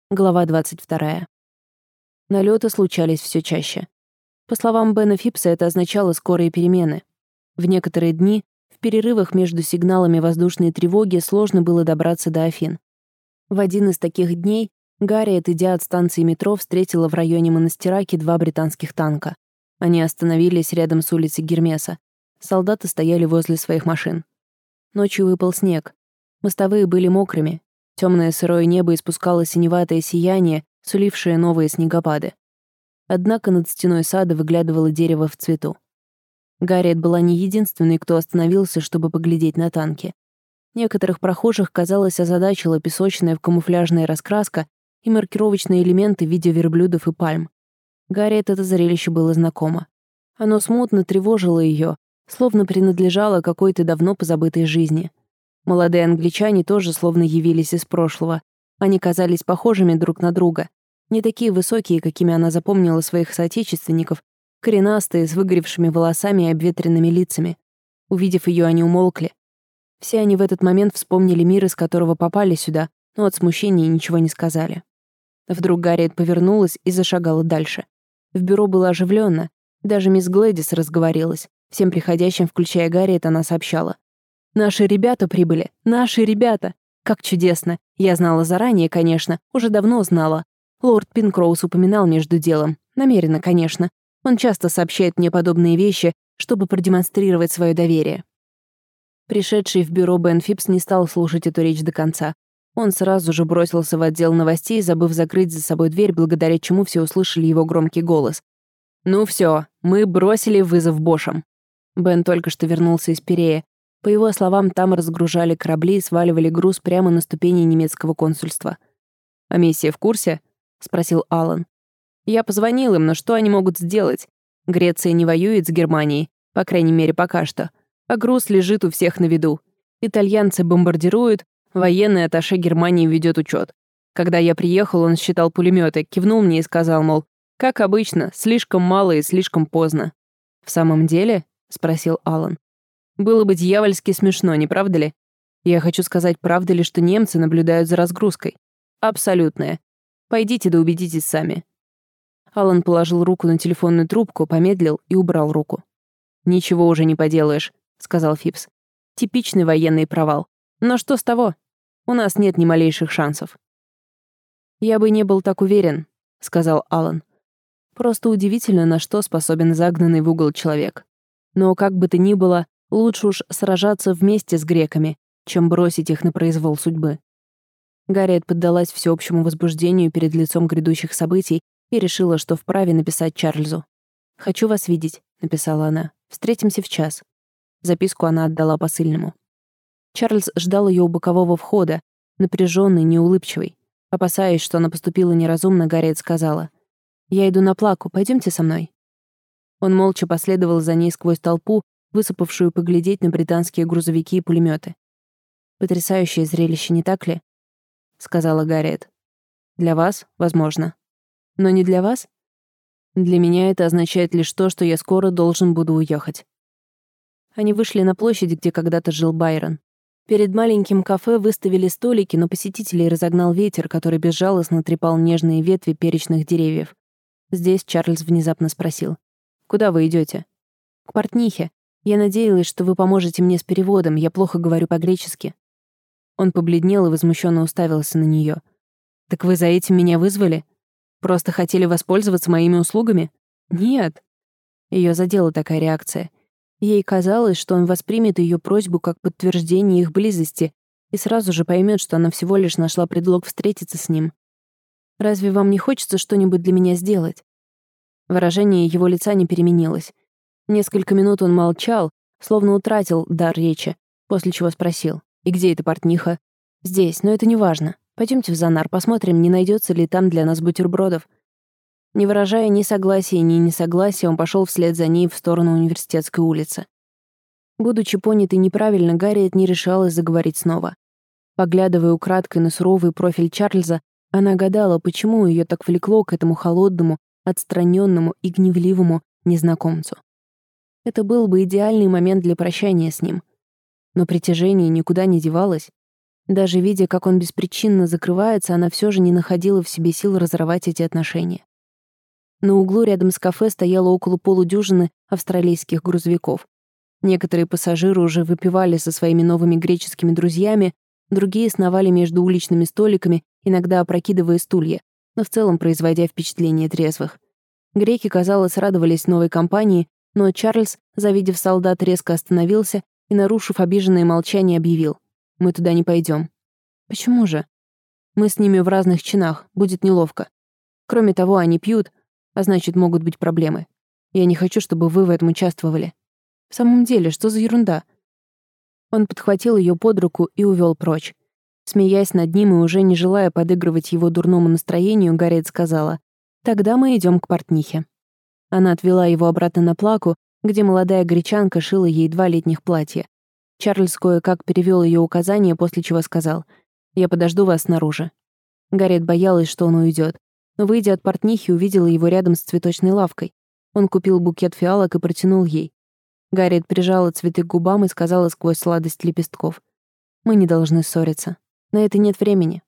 Глава 22. Налеты случались все чаще. По словам Бена Фипса, это означало скорые перемены. В некоторые дни, в перерывах между сигналами воздушной тревоги, сложно было добраться до Афин. В один из таких дней Гарриет, идя от станции метро, встретила в районе Монастираки 2 британских танка. Они остановились рядом с улицей Гермеса. Солдаты стояли возле своих машин. Ночью выпал снег. Мостовые были мокрыми. Темное сырое небо испускало синеватое сияние, сулившее новые снегопады. Однако над стеной сада выглядывало дерево в цвету. Гарриет была не единственной, кто остановился, чтобы поглядеть на танки. Некоторых прохожих, казалось, озадачила песочная в камуфляжная раскраска и маркировочные элементы в виде верблюдов и пальм. Гарриет это зрелище было знакомо. Оно смутно тревожило ее, словно принадлежало какой-то давно позабытой жизни. Молодые англичане тоже словно явились из прошлого. Они казались похожими друг на друга. Не такие высокие, какими она запомнила своих соотечественников, коренастые, с выгоревшими волосами и обветренными лицами. Увидев ее, они умолкли. Все они в этот момент вспомнили мир, из которого попали сюда, но от смущения ничего не сказали. Вдруг Гарриет повернулась и зашагала дальше. В бюро было оживленно. Даже мисс Глэдис разговорилась. Всем приходящим, включая Гарриет, она сообщала: «Наши ребята прибыли! Наши ребята! Как чудесно! Я знала заранее, конечно, уже давно знала. Лорд Пинкроуз упоминал между делом. Намеренно, конечно. Он часто сообщает мне подобные вещи, чтобы продемонстрировать свое доверие». Пришедший в бюро Бен Фипс не стал слушать эту речь до конца. Он сразу же бросился в отдел новостей, забыв закрыть за собой дверь, благодаря чему все услышали его громкий голос. «Ну все, мы бросили вызов Бошам». Бен только что вернулся из Пирея. По его словам, там разгружали корабли и сваливали груз прямо на ступени немецкого консульства. «А миссия в курсе?» — спросил Аллан. «Я позвонил им, но что они могут сделать? Греция не воюет с Германией, по крайней мере, пока что. А груз лежит у всех на виду. Итальянцы бомбардируют, военный атташе Германии ведет учет. Когда я приехал, он считал пулеметы, кивнул мне и сказал, мол, как обычно, слишком мало и слишком поздно». «В самом деле?» — спросил Аллан. «Было бы дьявольски смешно, не правда ли? Я хочу сказать, правда ли, что немцы наблюдают за разгрузкой? Абсолютная. Пойдите да убедитесь сами». Аллан положил руку на телефонную трубку, помедлил и убрал руку. «Ничего уже не поделаешь», — сказал Фипс. «Типичный военный провал. Но что с того? У нас нет ни малейших шансов». «Я бы не был так уверен», — сказал Аллан. «Просто удивительно, на что способен загнанный в угол человек. Но как бы то ни было, лучше уж сражаться вместе с греками, чем бросить их на произвол судьбы». Гарриет поддалась всеобщему возбуждению перед лицом грядущих событий и решила, что вправе написать Чарльзу. «Хочу вас видеть», — написала она. «Встретимся в час». Записку она отдала посыльному. Чарльз ждал ее у бокового входа, напряженный, неулыбчивый. Опасаясь, что она поступила неразумно, Гарриет сказала: «Я иду на Плаку, пойдемте со мной». Он молча последовал за ней сквозь толпу, высыпавшую поглядеть на британские грузовики и пулеметы. «Потрясающее зрелище, не так ли?» — сказала Гарриет. «Для вас, возможно. Но не для вас? Для меня это означает лишь то, что я скоро должен буду уехать». Они вышли на площадь, где когда-то жил Байрон. Перед маленьким кафе выставили столики, но посетителей разогнал ветер, который безжалостно трепал нежные ветви перечных деревьев. Здесь Чарльз внезапно спросил: «Куда вы идете?» «К портнихе. Я надеялась, что вы поможете мне с переводом, я плохо говорю по-гречески». Он побледнел и возмущенно уставился на нее. «Так вы за этим меня вызвали? Просто хотели воспользоваться моими услугами?» «Нет». Ее задела такая реакция. Ей казалось, что он воспримет ее просьбу как подтверждение их близости и сразу же поймет, что она всего лишь нашла предлог встретиться с ним. «Разве вам не хочется что-нибудь для меня сделать?» Выражение его лица не переменилось. Несколько минут он молчал, словно утратил дар речи, после чего спросил: «И где эта портниха?» «Здесь, но это не важно. Пойдемте в Занар, посмотрим, не найдется ли там для нас бутербродов». Не выражая ни согласия, ни несогласия, он пошел вслед за ней в сторону Университетской улицы. Будучи понятой неправильно, Гарриет не решалась заговорить снова. Поглядывая украдкой на суровый профиль Чарльза, она гадала, почему ее так влекло к этому холодному, отстраненному и гневливому незнакомцу. Это был бы идеальный момент для прощания с ним. Но притяжение никуда не девалось. Даже видя, как он беспричинно закрывается, она все же не находила в себе сил разорвать эти отношения. На углу рядом с кафе стояло около полудюжины австралийских грузовиков. Некоторые пассажиры уже выпивали со своими новыми греческими друзьями, другие сновали между уличными столиками, иногда опрокидывая стулья, но в целом производя впечатление трезвых. Греки, казалось, радовались новой компании, но Чарльз, завидев солдат, резко остановился и, нарушив обиженное молчание, объявил: «Мы туда не пойдем». «Почему же?» «Мы с ними в разных чинах, будет неловко. Кроме того, они пьют, а значит, могут быть проблемы. Я не хочу, чтобы вы в этом участвовали». «В самом деле, что за ерунда?» Он подхватил ее под руку и увел прочь. Смеясь над ним и уже не желая подыгрывать его дурному настроению, Гарриет сказала: «Тогда мы идем к портнихе». Она отвела его обратно на плаку, где молодая гречанка шила ей 2 летних платья. Чарльз кое-как перевел ее указания, после чего сказал: «Я подожду вас снаружи». Гарриет боялась, что он уйдет, но, выйдя от портнихи, увидела его рядом с цветочной лавкой. Он купил букет фиалок и протянул ей. Гарриет прижала цветы к губам и сказала сквозь сладость лепестков: «Мы не должны ссориться. На это нет времени».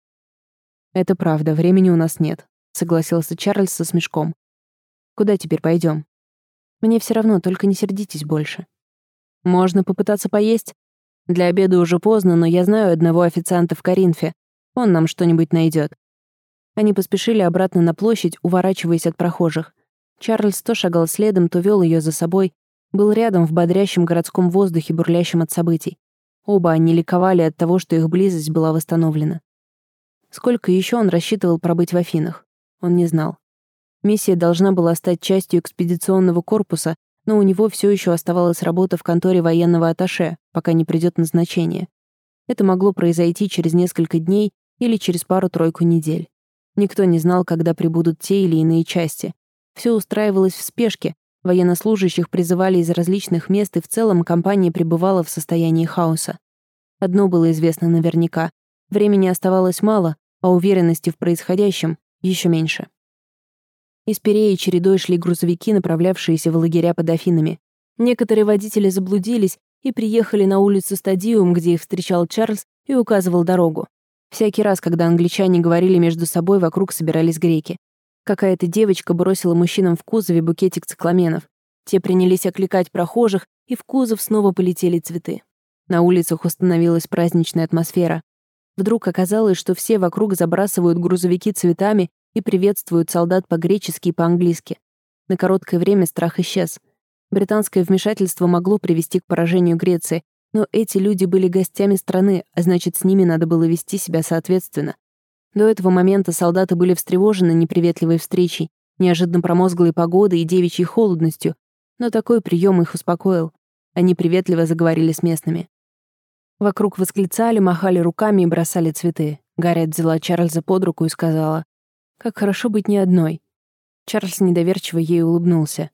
«Это правда, времени у нас нет», — согласился Чарльз со смешком. «Куда теперь пойдем? Мне все равно, только не сердитесь больше». «Можно попытаться поесть. Для обеда уже поздно, но я знаю одного официанта в Коринфе. Он нам что-нибудь найдет». Они поспешили обратно на площадь, уворачиваясь от прохожих. Чарльз то шагал следом, то вел ее за собой, был рядом в бодрящем городском воздухе, бурлящем от событий. Оба они ликовали от того, что их близость была восстановлена. Сколько еще он рассчитывал пробыть в Афинах? Он не знал. Миссия должна была стать частью экспедиционного корпуса, но у него все еще оставалась работа в конторе военного атташе, пока не придет назначение. Это могло произойти через несколько дней или через пару-тройку недель. Никто не знал, когда прибудут те или иные части. Все устраивалось в спешке, военнослужащих призывали из различных мест, и в целом компания пребывала в состоянии хаоса. Одно было известно наверняка: времени оставалось мало, а уверенности в происходящем еще меньше. Из Пиреи чередой шли грузовики, направлявшиеся в лагеря под Афинами. Некоторые водители заблудились и приехали на улицу Стадиум, где их встречал Чарльз и указывал дорогу. Всякий раз, когда англичане говорили между собой, вокруг собирались греки. Какая-то девочка бросила мужчинам в кузове букетик цикламенов. Те принялись окликать прохожих, и в кузов снова полетели цветы. На улицах установилась праздничная атмосфера. Вдруг оказалось, что все вокруг забрасывают грузовики цветами и приветствуют солдат по-гречески и по-английски. На короткое время страх исчез. Британское вмешательство могло привести к поражению Греции, но эти люди были гостями страны, а значит, с ними надо было вести себя соответственно. До этого момента солдаты были встревожены неприветливой встречей, неожиданно промозглой погодой и девичьей холодностью, но такой прием их успокоил. Они приветливо заговорили с местными. Вокруг восклицали, махали руками и бросали цветы. Гарриет взяла Чарльза под руку и сказала: «Как хорошо быть не одной». Чарльз недоверчиво ей улыбнулся.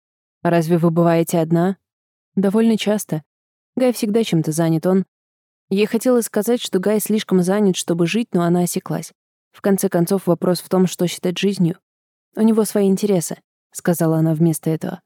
«А разве вы бываете одна?» «Довольно часто. Гай всегда чем-то занят, он...» Ей хотелось сказать, что Гай слишком занят, чтобы жить, но она осеклась. В конце концов, вопрос в том, что считать жизнью. «У него свои интересы», — сказала она вместо этого.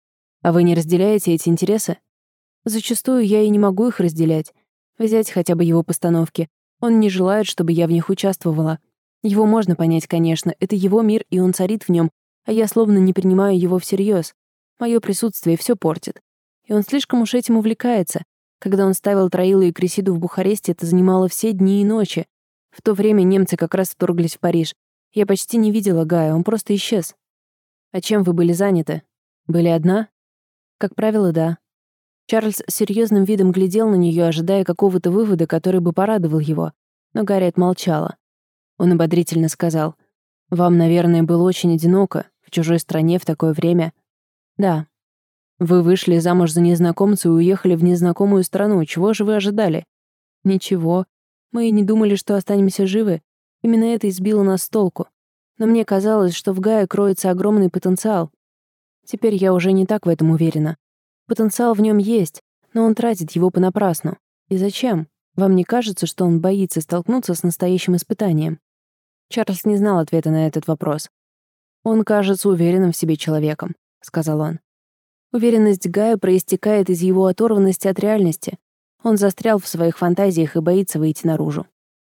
«А вы не разделяете эти интересы?» «Зачастую я и не могу их разделять. Взять хотя бы его постановки. Он не желает, чтобы я в них участвовала. Его можно понять, конечно, это его мир, и он царит в нем, а я словно не принимаю его всерьез. Мое присутствие все портит. И он слишком уж этим увлекается. Когда он ставил Троилу и Кресиду в Бухаресте, это занимало все дни и ночи. В то время немцы как раз вторглись в Париж. Я почти не видела Гая, он просто исчез». «А чем вы были заняты? Были одна?» «Как правило, да». Чарльз с серьезным видом глядел на нее, ожидая какого-то вывода, который бы порадовал его. Но Гарриет молчала. Он ободрительно сказал: «Вам, наверное, было очень одиноко, в чужой стране в такое время». «Да». «Вы вышли замуж за незнакомца и уехали в незнакомую страну. Чего же вы ожидали?» «Ничего. Мы и не думали, что останемся живы. Именно это и сбило нас с толку. Но мне казалось, что в Гае кроется огромный потенциал. Теперь я уже не так в этом уверена. Потенциал в нем есть, но он тратит его понапрасну. И зачем? Вам не кажется, что он боится столкнуться с настоящим испытанием?» Чарльз не знал ответа на этот вопрос. «Он кажется уверенным в себе человеком», — сказал он. «Уверенность Гая проистекает из его оторванности от реальности. Он застрял в своих фантазиях и боится выйти наружу.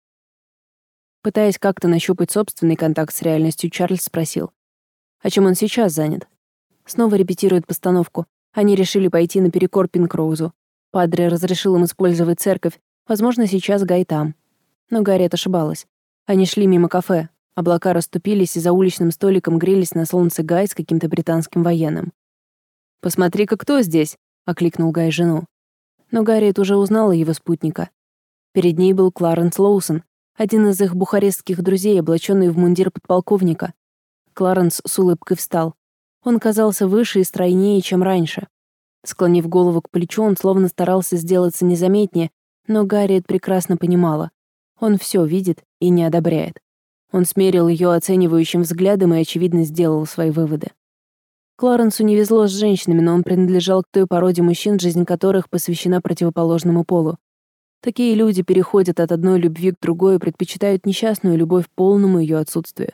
Пытаясь как-то нащупать собственный контакт с реальностью, Чарльз спросил, о чем он сейчас занят. Снова репетирует постановку. Они решили пойти наперекор Пинкроузу. Падре разрешил им использовать церковь. Возможно, сейчас Гай там. Но Гарриет ошибалась. Они шли мимо кафе. Облака расступились, и за уличным столиком грелись на солнце Гай с каким-то британским военным. «Посмотри-ка, кто здесь!» — окликнул Гай жену. Но Гарриет уже узнала его спутника. Перед ней был Кларенс Лоусон, один из их бухарестских друзей, облаченный в мундир подполковника. Кларенс с улыбкой встал. Он казался выше и стройнее, чем раньше. Склонив голову к плечу, он словно старался сделаться незаметнее, но Гарриет прекрасно понимала. Он все видит и не одобряет. Он смерил ее оценивающим взглядом и, очевидно, сделал свои выводы. Кларенсу не везло с женщинами, но он принадлежал к той породе мужчин, жизнь которых посвящена противоположному полу. Такие люди переходят от одной любви к другой и предпочитают несчастную любовь полному ее отсутствию.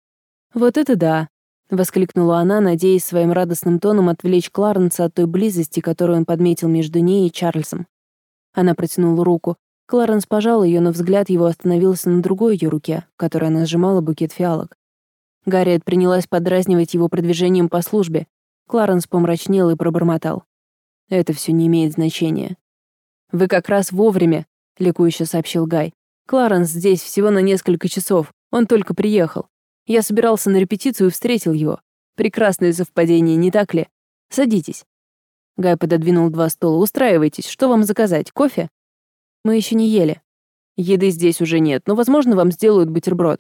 «Вот это да!» — воскликнула она, надеясь своим радостным тоном отвлечь Кларенса от той близости, которую он подметил между ней и Чарльзом. Она протянула руку. Кларенс пожал ее, но взгляд его остановился на другой ее руке, в которой она сжимала букет фиалок. Гарриет принялась подразнивать его продвижением по службе. Кларенс помрачнел и пробормотал. «Это все не имеет значения». «Вы как раз вовремя», — ликующе сообщил Гай. «Кларенс здесь всего на несколько часов. Он только приехал. Я собирался на репетицию и встретил его. Прекрасное совпадение, не так ли? Садитесь». Гай пододвинул 2 стула. «Устраивайтесь. Что вам заказать? Кофе?» «Мы еще не ели. Еды здесь уже нет, но, возможно, вам сделают бутерброд».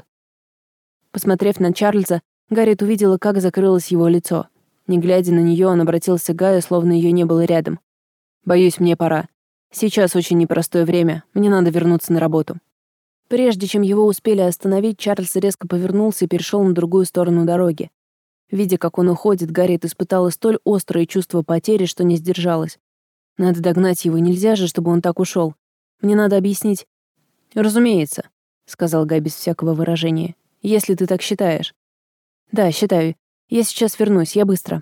Посмотрев на Чарльза, Гарриет увидела, как закрылось его лицо. Не глядя на нее, он обратился к Гаю, словно ее не было рядом. «Боюсь, мне пора. Сейчас очень непростое время. Мне надо вернуться на работу». Прежде чем его успели остановить, Чарльз резко повернулся и перешел на другую сторону дороги. Видя, как он уходит, Гарриет испытала столь острое чувство потери, что не сдержалась. Надо догнать его, нельзя же, чтобы он так ушел. Мне надо объяснить. «Разумеется», — сказал Гай без всякого выражения, — «если ты так считаешь». «Да, считаю. Я сейчас вернусь, я быстро».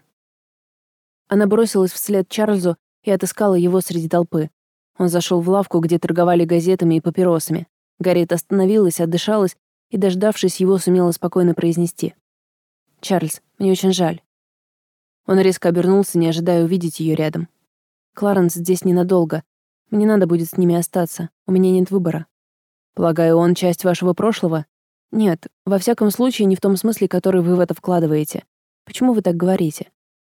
Она бросилась вслед Чарльзу и отыскала его среди толпы. Он зашел в лавку, где торговали газетами и папиросами. Гарриет остановилась, отдышалась и, дождавшись его, сумела спокойно произнести. «Чарльз, мне очень жаль». Он резко обернулся, не ожидая увидеть ее рядом. «Кларенс здесь ненадолго. Мне надо будет с ними остаться. У меня нет выбора». «Полагаю, он часть вашего прошлого?» «Нет, во всяком случае, не в том смысле, который вы в это вкладываете. Почему вы так говорите?»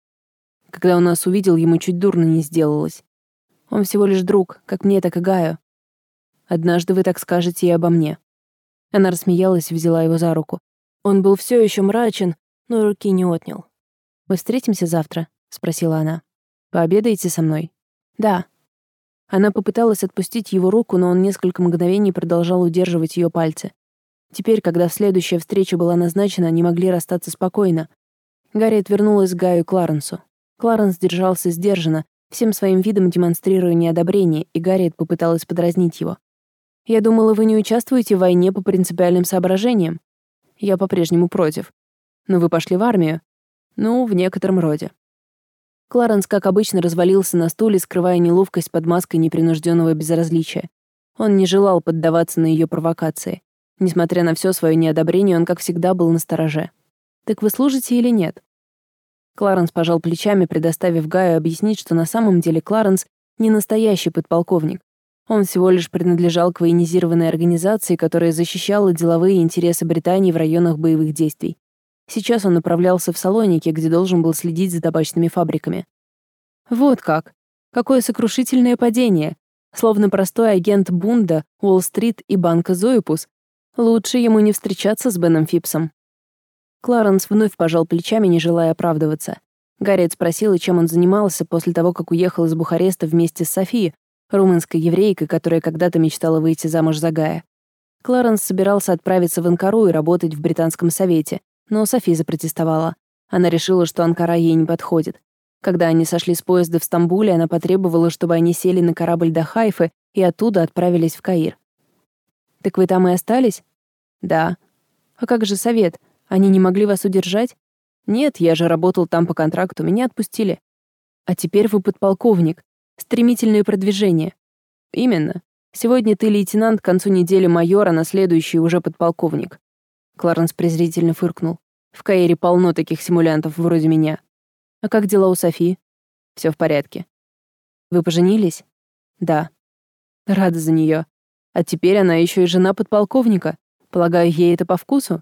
Когда он нас увидел, ему чуть дурно не сделалось. Он всего лишь друг, как мне, так и Гаю. Однажды вы так скажете и обо мне». Она рассмеялась и взяла его за руку. Он был все еще мрачен, но руки не отнял. «Мы встретимся завтра?» — спросила она. «Пообедаете со мной?» «Да». Она попыталась отпустить его руку, но он несколько мгновений продолжал удерживать ее пальцы. Теперь, когда следующая встреча была назначена, они могли расстаться спокойно. Гарриет вернулась к Гаю и Кларенсу. Кларенс держался сдержанно, всем своим видом демонстрируя неодобрение, и Гарриет попыталась подразнить его. «Я думала, вы не участвуете в войне по принципиальным соображениям. Я по-прежнему против. Но вы пошли в армию? Ну, в некотором роде». Кларенс, как обычно, развалился на стуле, скрывая неловкость под маской непринужденного безразличия. Он не желал поддаваться на ее провокации. Несмотря на все свое неодобрение, он, как всегда, был настороже. «Так вы служите или нет?» Кларенс пожал плечами, предоставив Гаю объяснить, что на самом деле Кларенс не настоящий подполковник. Он всего лишь принадлежал к военизированной организации, которая защищала деловые интересы Британии в районах боевых действий. Сейчас он направлялся в Салоники, где должен был следить за табачными фабриками. Вот как! Какое сокрушительное падение! Словно простой агент Бунда, Уолл-стрит и банка Зоипус. Лучше ему не встречаться с Беном Фипсом. Кларенс вновь пожал плечами, не желая оправдываться. Гарриет спросила, чем он занимался после того, как уехал из Бухареста вместе с Софи, румынской еврейкой, которая когда-то мечтала выйти замуж за Гая. Кларенс собирался отправиться в Анкару и работать в Британском совете, но Софи запротестовала. Она решила, что Анкара ей не подходит. Когда они сошли с поезда в Стамбуле, она потребовала, чтобы они сели на корабль до Хайфы и оттуда отправились в Каир. «Так вы там и остались?» «Да». «А как же совет? Они не могли вас удержать?» «Нет, я же работал там по контракту, меня отпустили». «А теперь вы подполковник. Стремительное продвижение». Именно. Сегодня ты лейтенант, к концу недели майор, а на следующий уже подполковник. Кларенс презрительно фыркнул. В Каире полно таких симулянтов вроде меня. А как дела у Софи? Все в порядке. Вы поженились? Да. Рада за нее. А теперь она еще и жена подполковника. Полагаю, ей это по вкусу?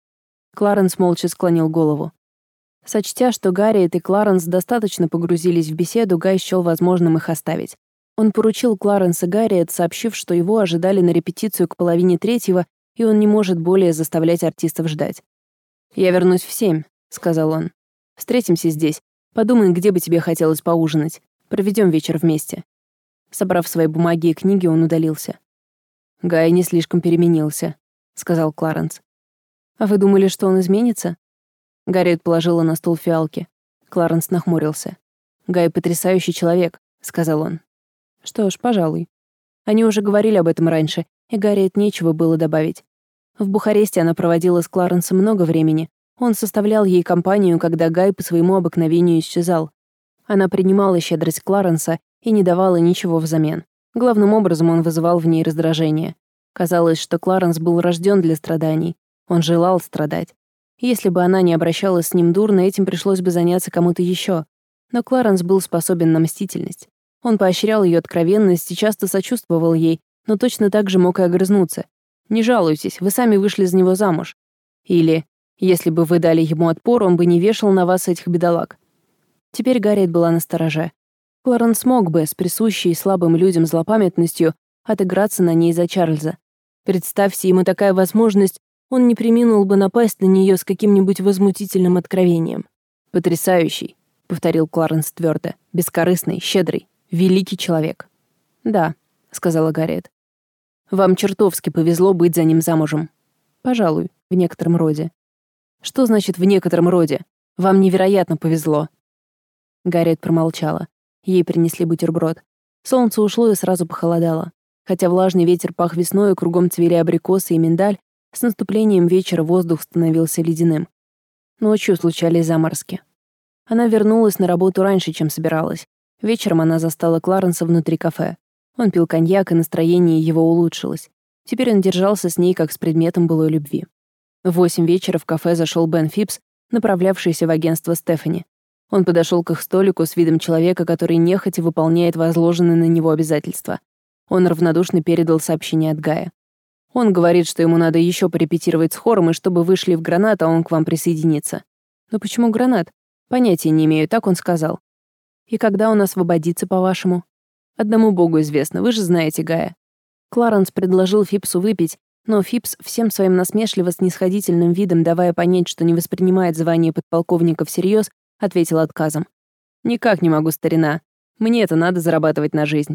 Кларенс молча склонил голову. Сочтя, что Гарриет и Кларенс достаточно погрузились в беседу, Гай счел возможным их оставить. Он поручил Кларенс и Гарриет, сообщив, что его ожидали на репетицию к 2:30, и он не может более заставлять артистов ждать. «Я вернусь в 7», — сказал он. «Встретимся здесь. Подумай, где бы тебе хотелось поужинать. Проведем вечер вместе». Собрав свои бумаги и книги, он удалился. «Гай не слишком переменился», — сказал Кларенс. «А вы думали, что он изменится?» Гарриет положила на стол фиалки. Кларенс нахмурился. «Гай потрясающий человек», — сказал он. «Что ж, пожалуй». Они уже говорили об этом раньше, и Гарриет нечего было добавить. В Бухаресте она проводила с Кларенсом много времени. Он составлял ей компанию, когда Гай по своему обыкновению исчезал. Она принимала щедрость Кларенса и не давала ничего взамен. Главным образом он вызывал в ней раздражение. Казалось, что Кларенс был рожден для страданий. Он желал страдать. Если бы она не обращалась с ним дурно, этим пришлось бы заняться кому-то еще. Но Кларенс был способен на мстительность. Он поощрял ее откровенность и часто сочувствовал ей, но точно так же мог и огрызнуться. «Не жалуйтесь, вы сами вышли за него замуж». Или «Если бы вы дали ему отпор, он бы не вешал на вас этих бедолаг». Теперь Гарриет была настороже. Кларенс мог бы, с присущей слабым людям злопамятностью, отыграться на ней за Чарльза. Представьте ему такая возможность, он не преминул бы напасть на нее с каким-нибудь возмутительным откровением. «Потрясающий», — повторил Кларенс твердо, — «бескорыстный, щедрый, великий человек». «Да», — сказала Гарриет. «Вам чертовски повезло быть за ним замужем». «Пожалуй, в некотором роде». «Что значит «в некотором роде»? Вам невероятно повезло». Гарриет промолчала. Ей принесли бутерброд. Солнце ушло и сразу похолодало. Хотя влажный ветер пах весной, и кругом цвели абрикосы и миндаль, с наступлением вечера воздух становился ледяным. Ночью случались заморозки. Она вернулась на работу раньше, чем собиралась. Вечером она застала Кларенса внутри кафе. Он пил коньяк, и настроение его улучшилось. Теперь он держался с ней, как с предметом былой любви. В 8 вечера в кафе зашел Бен Фипс, направлявшийся в агентство Стефани. Он подошел к их столику с видом человека, который нехотя выполняет возложенные на него обязательства. Он равнодушно передал сообщение от Гая. Он говорит, что ему надо еще порепетировать с хором, и чтобы вы шли в «Гранат», а он к вам присоединится. Но почему «Гранат»? Понятия не имею, так он сказал. И когда он освободится, по-вашему? Одному богу известно, вы же знаете Гая. Кларенс предложил Фипсу выпить, но Фипс всем своим насмешливо-снисходительным видом, давая понять, что не воспринимает звание подполковника всерьез, ответил отказом. «Никак не могу, старина. Мне это надо зарабатывать на жизнь».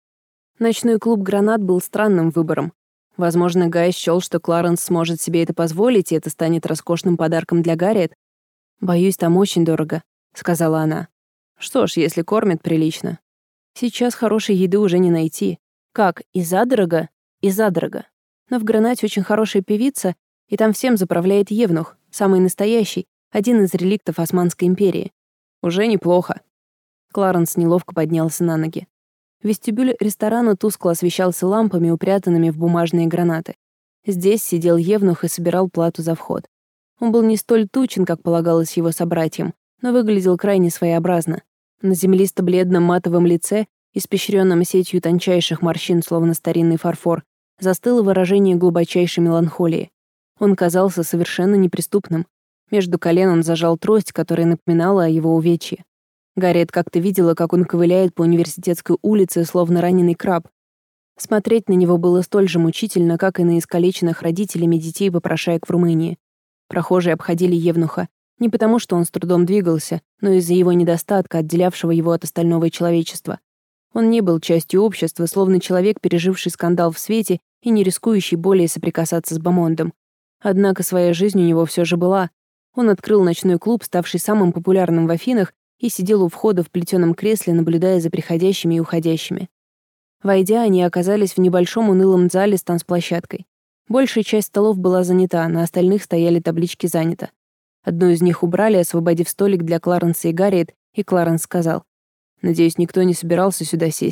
Ночной клуб «Гранат» был странным выбором. Возможно, Гай счёл, что Кларенс сможет себе это позволить, и это станет роскошным подарком для Гарриет. «Боюсь, там очень дорого», — сказала она. «Что ж, если кормят прилично. Сейчас хорошей еды уже не найти. Как, и задорого? И задорого. Но в «Гранате» очень хорошая певица, и там всем заправляет евнух, самый настоящий, один из реликтов Османской империи. Уже неплохо». Кларенс неловко поднялся на ноги. Вестибюль ресторана тускло освещался лампами, упрятанными в бумажные гранаты. Здесь сидел евнух и собирал плату за вход. Он был не столь тучен, как полагалось его собратьям, но выглядел крайне своеобразно. На землисто-бледном матовом лице, испещрённом сетью тончайших морщин, словно старинный фарфор, застыло выражение глубочайшей меланхолии. Он казался совершенно неприступным. Между колен он зажал трость, которая напоминала о его увечье. Гарриет как-то видела, как он ковыляет по университетской улице, словно раненый краб. Смотреть на него было столь же мучительно, как и на искалеченных родителями детей-попрошаек в Румынии. Прохожие обходили евнуха, не потому что он с трудом двигался, но из-за его недостатка, отделявшего его от остального человечества. Он не был частью общества, словно человек, переживший скандал в свете и не рискующий более соприкасаться с бомондом. Однако своя жизнь у него все же была. Он открыл ночной клуб, ставший самым популярным в Афинах, и сидел у входа в плетеном кресле, наблюдая за приходящими и уходящими. Войдя, они оказались в небольшом унылом зале с танцплощадкой. Большая часть столов была занята, на остальных стояли таблички «Занято». Одну из них убрали, освободив столик для Кларенса и Гарриет, и Кларенс сказал: «Надеюсь, никто не собирался сюда сесть.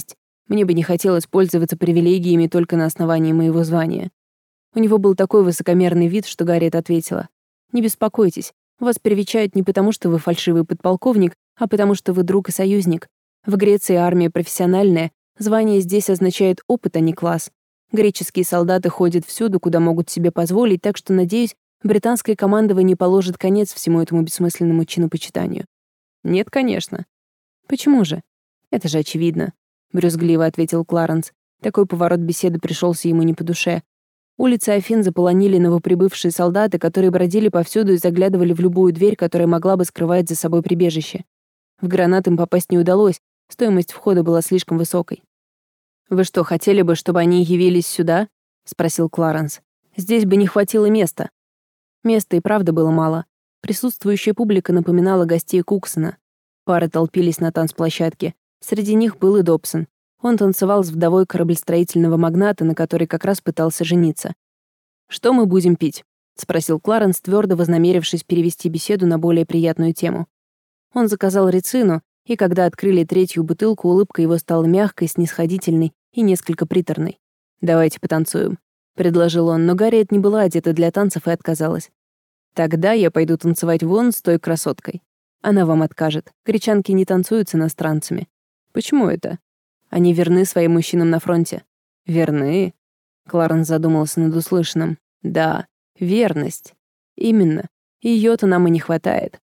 Мне бы не хотелось пользоваться привилегиями только на основании моего звания. У него был такой высокомерный вид, что Гарриет ответила: «Не беспокойтесь, вас привечают не потому, что вы фальшивый подполковник, а потому что вы друг и союзник. В Греции армия профессиональная, звание здесь означает опыт, а не класс. Греческие солдаты ходят всюду, куда могут себе позволить, так что, надеюсь, британское командование положит конец всему этому бессмысленному чинопочитанию». «Нет, конечно». «Почему же?» «Это же очевидно», — брюзгливо ответил Кларенс. Такой поворот беседы пришелся ему не по душе. Улицы Афин заполонили новоприбывшие солдаты, которые бродили повсюду и заглядывали в любую дверь, которая могла бы скрывать за собой прибежище. В гранат им попасть не удалось, стоимость входа была слишком высокой. «Вы что, хотели бы, чтобы они явились сюда?» — спросил Кларенс. «Здесь бы не хватило места». Места и правда было мало. Присутствующая публика напоминала гостей Куксона. Пары толпились на танцплощадке. Среди них был и Добсон. Он танцевал с вдовой кораблестроительного магната, на которой как раз пытался жениться. «Что мы будем пить?» — спросил Кларенс, твердо вознамерившись перевести беседу на более приятную тему. Он заказал рицину, и когда открыли третью бутылку, улыбка его стала мягкой, снисходительной и несколько приторной. «Давайте потанцуем», — предложил он, но Гарриет не была одета для танцев и отказалась. «Тогда я пойду танцевать вон с той красоткой. Она вам откажет. Гречанки не танцуют с иностранцами». «Почему это?» «Они верны своим мужчинам на фронте». «Верны?» Кларенс задумался над услышанным. «Да, верность. Именно. Её-то нам и не хватает».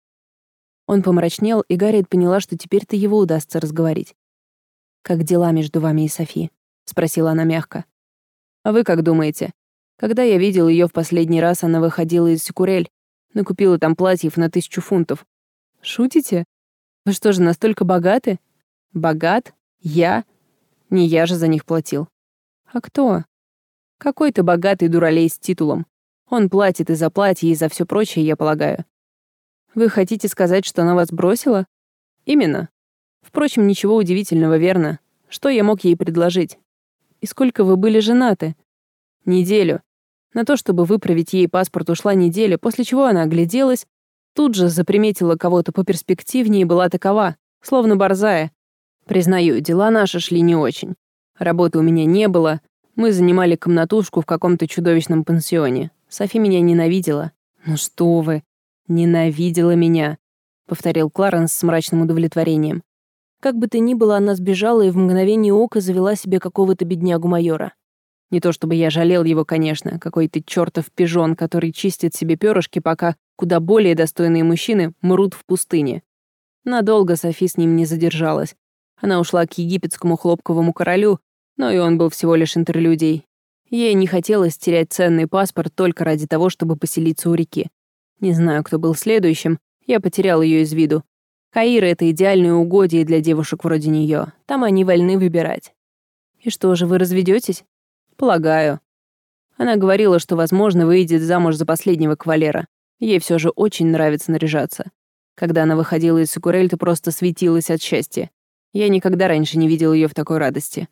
Он помрачнел, и Гарриет поняла, что теперь-то его удастся разговорить. «Как дела между вами и Софи?» — спросила она мягко. «А вы как думаете? Когда я видел её в последний раз, она выходила из Сикурель, накупила там платьев на 1000 фунтов». «Шутите? Вы что же, настолько богаты?» «Богат? Я? Не я же за них платил». «А кто?» «Какой-то богатый дуралей с титулом. Он платит и за платье, и за всё прочее, я полагаю». «Вы хотите сказать, что она вас бросила?» «Именно. Впрочем, ничего удивительного, верно? Что я мог ей предложить?» «И сколько вы были женаты?» «Неделю. На то, чтобы выправить ей паспорт, ушла неделя, после чего она огляделась, тут же заприметила кого-то поперспективнее и была такова, словно борзая. Признаю, дела наши шли не очень. Работы у меня не было, мы занимали комнатушку в каком-то чудовищном пансионе. Софи меня ненавидела». «Ну что вы, ненавидела меня», — повторил Кларенс с мрачным удовлетворением. Как бы то ни было, она сбежала и в мгновение ока завела себе какого-то беднягу-майора. Не то чтобы я жалел его, конечно, какой-то чертов пижон, который чистит себе перышки, пока куда более достойные мужчины мрут в пустыне. Надолго Софи с ним не задержалась. Она ушла к египетскому хлопковому королю, но и он был всего лишь интерлюдией. Ей не хотелось терять ценный паспорт только ради того, чтобы поселиться у реки. Не знаю, кто был следующим, я потерял ее из виду. Каир — это идеальное угодье для девушек вроде нее. Там они вольны выбирать. «И что же, вы разведетесь?» «Полагаю». Она говорила, что, возможно, выйдет замуж за последнего кавалера. Ей все же очень нравится наряжаться. Когда она выходила из Сикурель, то просто светилась от счастья. Я никогда раньше не видел ее в такой радости.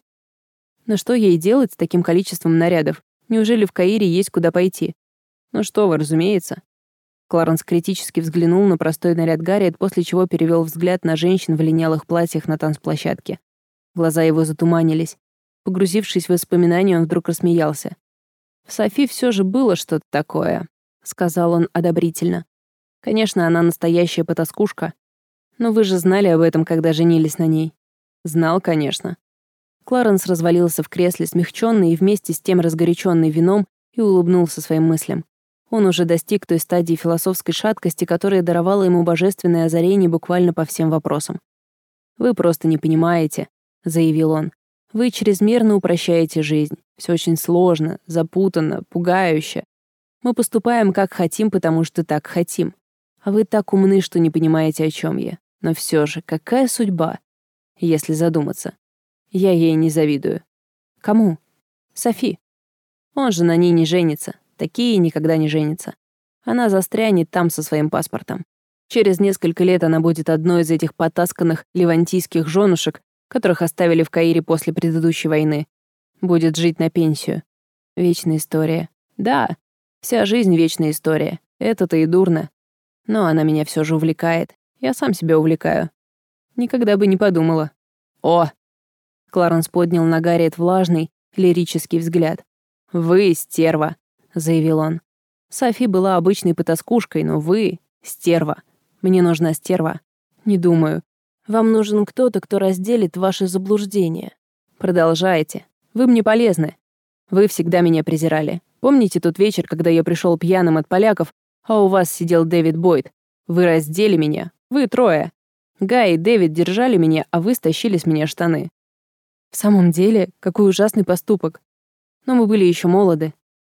Но что ей делать с таким количеством нарядов? Неужели в Каире есть куда пойти? Ну что вы, разумеется. Кларенс критически взглянул на простой наряд Гарриет, после чего перевел взгляд на женщин в линялых платьях на танцплощадке. Глаза его затуманились. Погрузившись в воспоминания, он вдруг рассмеялся. «В Софи все же было что-то такое», — сказал он одобрительно. «Конечно, она настоящая потаскушка. Но вы же знали об этом, когда женились на ней». «Знал, конечно». Кларенс развалился в кресле, смягченный и вместе с тем разгоряченный вином, и улыбнулся своим мыслям. Он уже достиг той стадии философской шаткости, которая даровала ему божественное озарение буквально по всем вопросам. «Вы просто не понимаете», — заявил он. «Вы чрезмерно упрощаете жизнь. Все очень сложно, запутанно, пугающе. Мы поступаем как хотим, потому что так хотим. А вы так умны, что не понимаете, о чем я. Но все же, какая судьба, если задуматься? Я ей не завидую». «Кому?» «Софи. Он же на ней не женится. Такие никогда не женятся. Она застрянет там со своим паспортом. Через несколько лет она будет одной из этих потасканных левантийских женушек, которых оставили в Каире после предыдущей войны. Будет жить на пенсию. Вечная история. Да, вся жизнь — вечная история. Это-то и дурно. Но она меня все же увлекает. Я сам себя увлекаю. Никогда бы не подумала. О! Кларенс поднял на Гарриет влажный, лирический взгляд. «Вы стерва», — заявил он. «Софи была обычной потаскушкой, но вы — стерва. Мне нужна стерва. Не думаю. Вам нужен кто-то, кто разделит ваши заблуждения. Продолжайте. Вы мне полезны. Вы всегда меня презирали. Помните тот вечер, когда я пришел пьяным от поляков, а у вас сидел Дэвид Бойд? Вы раздели меня. Вы трое. Гай и Дэвид держали меня, а вы стащили с меня штаны. В самом деле, какой ужасный поступок. Но мы были еще молоды.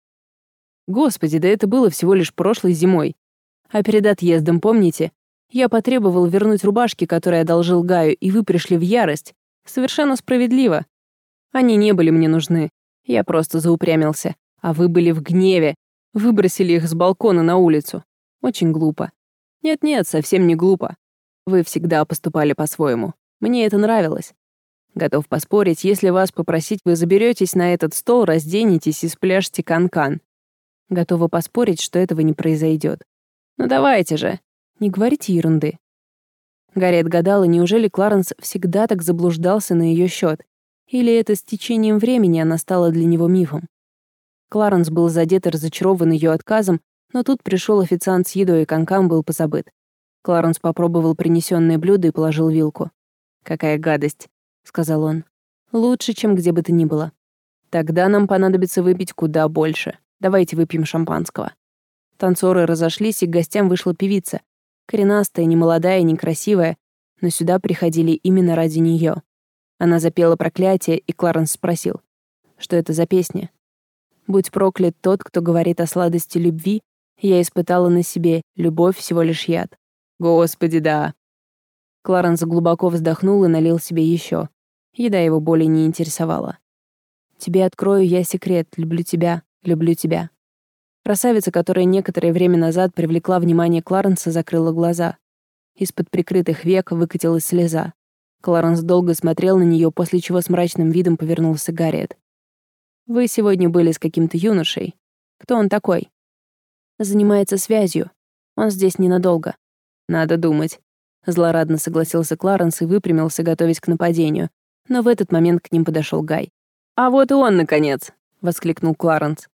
Господи, да это было всего лишь прошлой зимой. А перед отъездом, помните? Я потребовал вернуть рубашки, которые одолжил Гаю, и вы пришли в ярость. Совершенно справедливо. Они не были мне нужны. Я просто заупрямился. А вы были в гневе. Выбросили их с балкона на улицу. Очень глупо. Нет-нет, совсем не глупо. Вы всегда поступали по-своему. Мне это нравилось. Готов поспорить, если вас попросить, вы заберетесь на этот стол, разденетесь и спляшете канкан. Готова поспорить, что этого не произойдет. Ну давайте же, не говорите ерунды. Гарриет гадала, неужели Кларенс всегда так заблуждался на ее счет, или это с течением времени она стала для него мифом. Кларенс был задет и разочарован ее отказом, но тут пришел официант с едой, и канкан был позабыт. Кларенс попробовал принесенное блюдо и положил вилку. «Какая гадость», — сказал он. «Лучше, чем где бы то ни было. Тогда нам понадобится выпить куда больше. Давайте выпьем шампанского». Танцоры разошлись, и к гостям вышла певица. Коренастая, немолодая, некрасивая, но сюда приходили именно ради нее. Она запела проклятие, и Кларенс спросил, что это за песня. «Будь проклят тот, кто говорит о сладости любви, я испытала на себе, любовь всего лишь яд». Господи, да. Кларенс глубоко вздохнул и налил себе еще. Еда его более не интересовала. «Тебе открою я секрет, люблю тебя, люблю тебя». Красавица, которая некоторое время назад привлекла внимание Кларенса, закрыла глаза. Из-под прикрытых век выкатилась слеза. Кларенс долго смотрел на нее, после чего с мрачным видом повернулся к Гарриет. «Вы сегодня были с каким-то юношей. Кто он такой?» «Занимается связью. Он здесь ненадолго». «Надо думать». Злорадно согласился Кларенс и выпрямился, готовясь к нападению. Но в этот момент к ним подошел Гай. «А вот и он, наконец!» — воскликнул Кларенс.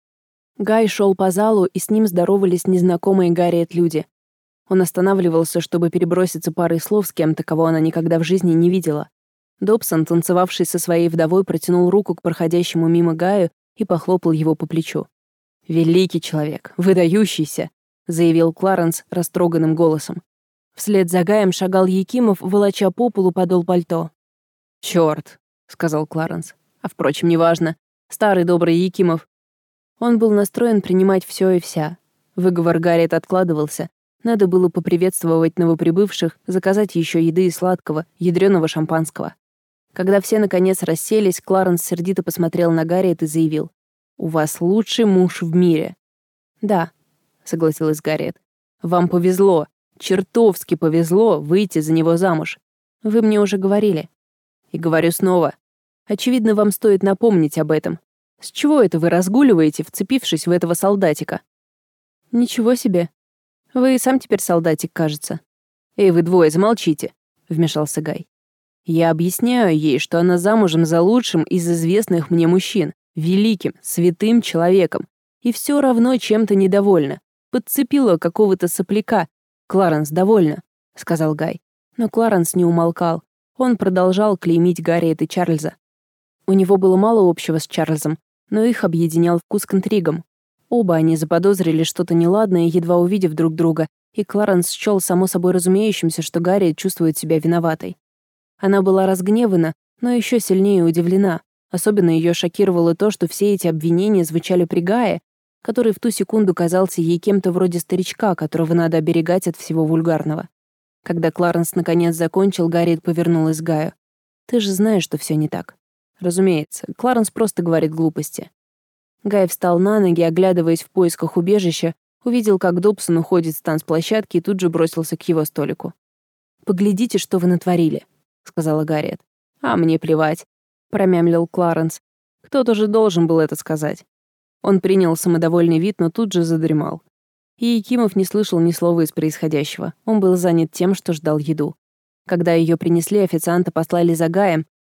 Гай шел по залу, и с ним здоровались незнакомые Гарриет люди. Он останавливался, чтобы переброситься парой слов с кем-то, кого она никогда в жизни не видела. Добсон, танцевавший со своей вдовой, протянул руку к проходящему мимо Гаю и похлопал его по плечу. «Великий человек, выдающийся!» — заявил Кларенс растроганным голосом. Вслед за Гаем шагал Якимов, волоча по полу подол пальто. «Чёрт», — сказал Кларенс. «А впрочем, неважно. Старый добрый Якимов». Он был настроен принимать всё и вся. Выговор Гарриет откладывался. Надо было поприветствовать новоприбывших, заказать еще еды и сладкого, ядрёного шампанского. Когда все наконец расселись, Кларенс сердито посмотрел на Гарриет и заявил: «У вас лучший муж в мире». «Да», — согласилась Гарриет. «Вам повезло, чертовски повезло выйти за него замуж. Вы мне уже говорили. И говорю снова. Очевидно, вам стоит напомнить об этом. С чего это вы разгуливаете, вцепившись в этого солдатика?» «Ничего себе. Вы и сам теперь солдатик, кажется». «Эй, вы двое, замолчите», — вмешался Гай. «Я объясняю ей, что она замужем за лучшим из известных мне мужчин, великим, святым человеком, и все равно чем-то недовольна. Подцепила какого-то сопляка. Кларенс, довольно», — сказал Гай. Но Кларенс не умолкал. Он продолжал клеймить Гарриет и Чарльза. У него было мало общего с Чарльзом, но их объединял вкус к интригам. Оба они заподозрили что-то неладное, едва увидев друг друга, и Кларенс счёл само собой разумеющимся, что Гарриет чувствует себя виноватой. Она была разгневана, но еще сильнее удивлена. Особенно ее шокировало то, что все эти обвинения звучали при Гае, который в ту секунду казался ей кем-то вроде старичка, которого надо оберегать от всего вульгарного. Когда Кларенс наконец закончил, Гарриет повернулась к Гаю. «Ты же знаешь, что все не так». «Разумеется, Кларенс просто говорит глупости». Гай встал на ноги, оглядываясь в поисках убежища, увидел, как Добсон уходит с танцплощадки и тут же бросился к его столику. «Поглядите, что вы натворили», — сказала Гарриет. «А мне плевать», — промямлил Кларенс. «Кто-то же должен был это сказать». Он принял самодовольный вид, но тут же задремал. И Якимов не слышал ни слова из происходящего. Он был занят тем, что ждал еду. Когда ее принесли, официанта послали за Гаем,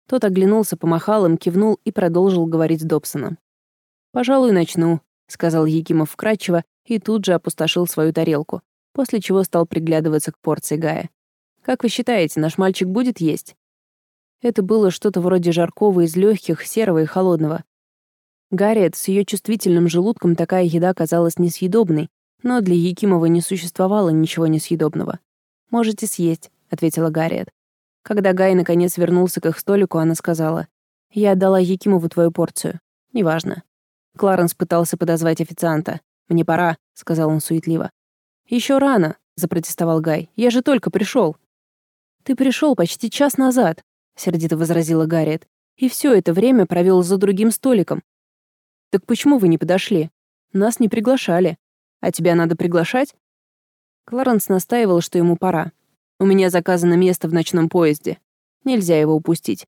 Тот оглянулся, помахал им, кивнул и продолжил говорить с Добсоном. «Пожалуй, начну», — сказал Якимов вкратчиво и тут же опустошил свою тарелку, после чего стал приглядываться к порции Гая. «Как вы считаете, наш мальчик будет есть?» Это было что-то вроде жаркого из легких, серого и холодного. Гарриет с ее чувствительным желудком такая еда казалась несъедобной, но для Якимова не существовало ничего несъедобного. «Можете съесть», — ответила Гарриет. Когда Гай наконец вернулся к их столику, она сказала: «Я отдала Якимову твою порцию. Неважно». Кларенс пытался подозвать официанта. «Мне пора», — сказал он суетливо. «Еще рано», — запротестовал Гай. «Я же только пришел». «Ты пришел почти час назад», — сердито возразила Гарриет. «И все это время провел за другим столиком». «Так почему вы не подошли? Нас не приглашали. А тебя надо приглашать?» Кларенс настаивал, что ему пора. «У меня заказано место в ночном поезде. Нельзя его упустить».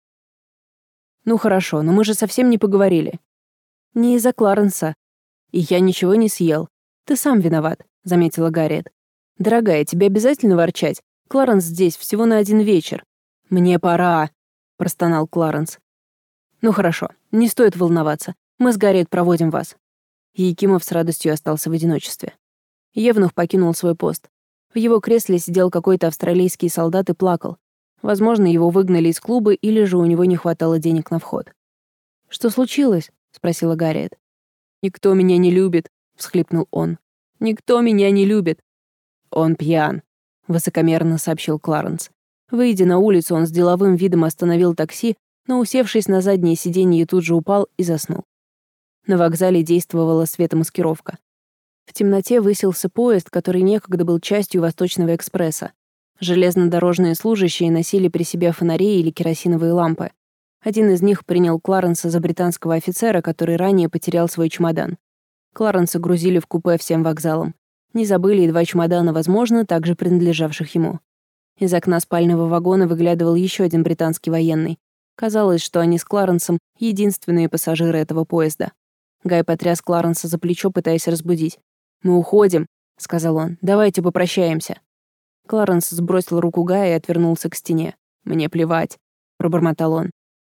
«Ну хорошо, но мы же совсем не поговорили». «Не из-за Кларенса. И я ничего не съел. Ты сам виноват», — заметила Гарриет. «Дорогая, тебе обязательно ворчать? Кларенс здесь всего на один вечер». «Мне пора», — простонал Кларенс. «Ну хорошо, не стоит волноваться. Мы с Гарриет проводим вас». Якимов с радостью остался в одиночестве. Евнух покинул свой пост. В его кресле сидел какой-то австралийский солдат и плакал. Возможно, его выгнали из клуба, или же у него не хватало денег на вход. «Что случилось?» — спросила Гарриет. «Никто меня не любит», — всхлипнул он. «Никто меня не любит». «Он пьян», — высокомерно сообщил Кларенс. Выйдя на улицу, он с деловым видом остановил такси, но, усевшись на заднее сиденье, тут же упал и заснул. На вокзале действовала светомаскировка. В темноте высился поезд, который некогда был частью Восточного экспресса. Железнодорожные служащие носили при себе фонари или керосиновые лампы. Один из них принял Кларенса за британского офицера, который ранее потерял свой чемодан. Кларенса грузили в купе всем вокзалом. Не забыли и 2 чемодана, возможно, также принадлежавших ему. Из окна спального вагона выглядывал еще один британский военный. Казалось, что они с Кларенсом — единственные пассажиры этого поезда. Гай потряс Кларенса за плечо, пытаясь разбудить. «Мы уходим», — сказал он. «Давайте попрощаемся». Кларенс сбросил руку Гая и отвернулся к стене. «Мне плевать», — пробормотал он.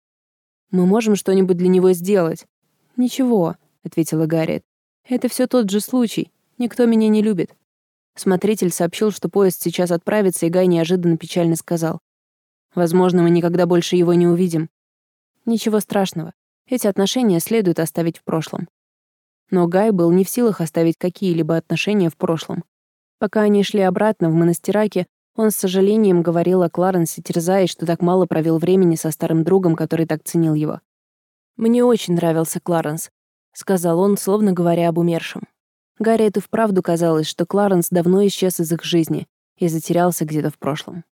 «Мы можем что-нибудь для него сделать». «Ничего», — ответила Гарриет. «Это все тот же случай. Никто меня не любит». Смотритель сообщил, что поезд сейчас отправится, и Гай неожиданно печально сказал: «Возможно, мы никогда больше его не увидим». Ничего страшного. Эти отношения следует оставить в прошлом. Но Гай был не в силах оставить какие-либо отношения в прошлом. Пока они шли обратно в Монастираке, он с сожалением говорил о Кларенсе, терзаясь, что так мало провел времени со старым другом, который так ценил его. «Мне очень нравился Кларенс», — сказал он, словно говоря об умершем. Гарриет и вправду казалось, что Кларенс давно исчез из их жизни и затерялся где-то в прошлом.